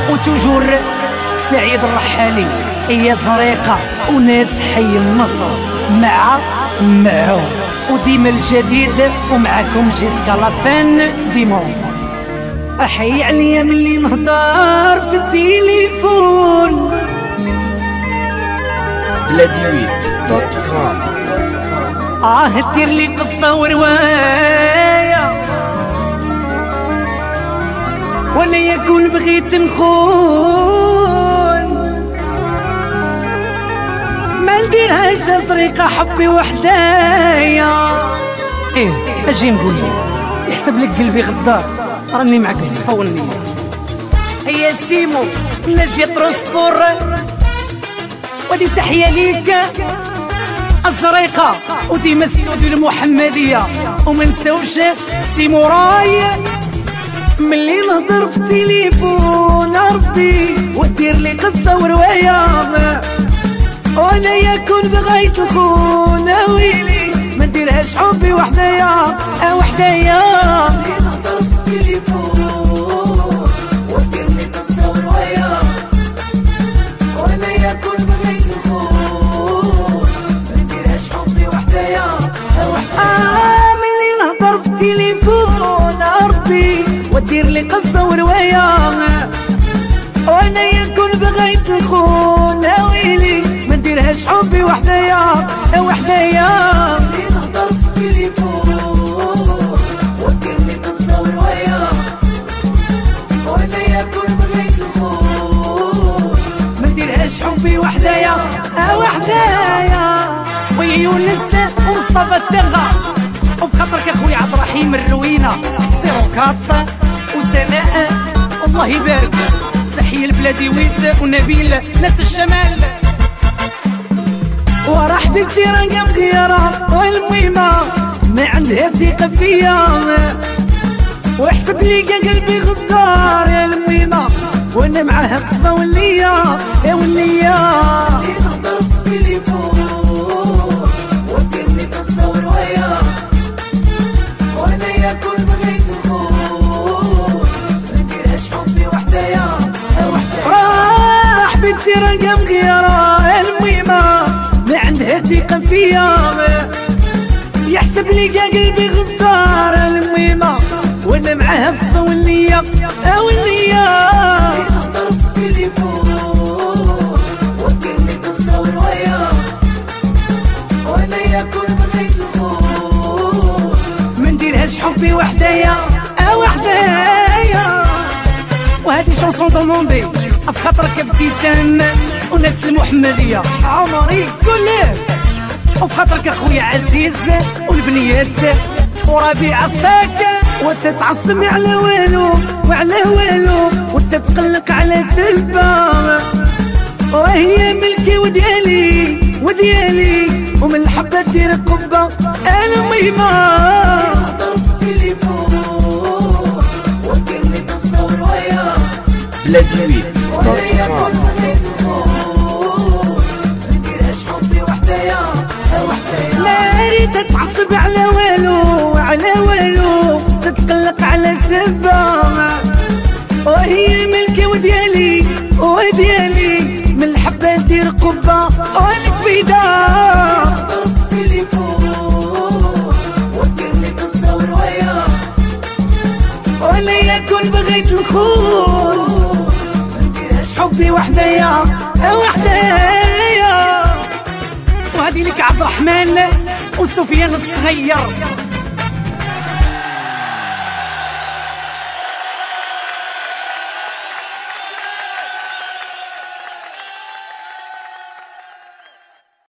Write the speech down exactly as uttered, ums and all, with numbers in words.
وتوجور سعيد الرحالي هي زريقة وناس حي النصر مع معه وديما الجديد ومعكم جيسكا لافان ديمون. احي عليا ملي نهضر في التليفون بلاديويت دوت كوم. اه دير لي قصة ورواية ولا يكون بغيت نخون ما نديرهاش زريقة حبي وحدايا. ايه اجي نقول لك يحسب لك قلبي غدار راني معك بالصفا والنية. هيا سيمو الناس ديال ترونسبور ودي تحية ليك الزريقة وديما السودي المحمدية وما نساوش سيموراي. ملي نهضر في التليفون ربي ودير لي قصة ورواية ولا يكون بغيت نخون ويلي ما نديرهاش حبي وحدايا وحدايا. ملي نهضر في التليفون ودير لي قصة ورواية ولا يكون بغيت نخون ما نديرهاش حبي وحدايا وحدايا. ملي نهضر في التليفون ربي ودير لي قصة ورواية وانا يكون بغيت نخون ويلي ما نديرهاش حبي وحدايا وحدايا. ملي نهضر في التليفون ودير لي قصة ورواية وانا يكون بغيت نخون ما نديرهاش حبي وحدايا وحدايا. ويا يونس ومصطفى التغا وفي خاطرك اخويا عبد الرحيم الروينة سيرو كاط وسناء الله يبارك. تحية البلاديويت ونبيل ناس الشمال ورا حبيبتي راقا مغيرة والميمة ما عندها ثقة فيا ويحسب لي قلبي غدار يا الميمة وانا معاها بصفا والنية يا والنية. ملي نهضر في التليفون ودير لي قصة ورواية وانا يكون بغيت نخون ما نديرهاش حبي وحدايا وحدايا. حبيبتي راقا مغيرة الميمة ما عندها ثقة فيا يحسب لي قلبي غدار الميمة وانا معاها بصفا والنية والنية. ملي نهضر في التليفون ودير لي قصة ورواية وانا يكون بغيت نخون ما نديرهاش حبي وحدايا وحدايا. وهذه شونسون دوموندي في خاطرك ابتسام وناس المحمدية عمري قول ليه وفي خاطرك اخويا عزيز والبنيات وربيع الساك وتتعصب على والو وعلى والو وتتقلق على سلبة وهي ملكي وديالي وديالي ومن الحبة دير قبة الميمة. نهضر في التليفون ودير لي قصة ورواية بلاديويت دوت كوم. لا ريت تتعصب على والو وعلى والو تتقلق على سبة وهي ملكي وديالي وديالي من الحبة ندير قبة والكبيدة. نهضر في التليفون ودير لي قصة ورواية ولا يكون بغيت نخون ما نديرهاش حبي وحدايا وحدايا. وهذه لك عبد الرحمن وسفيان الصغير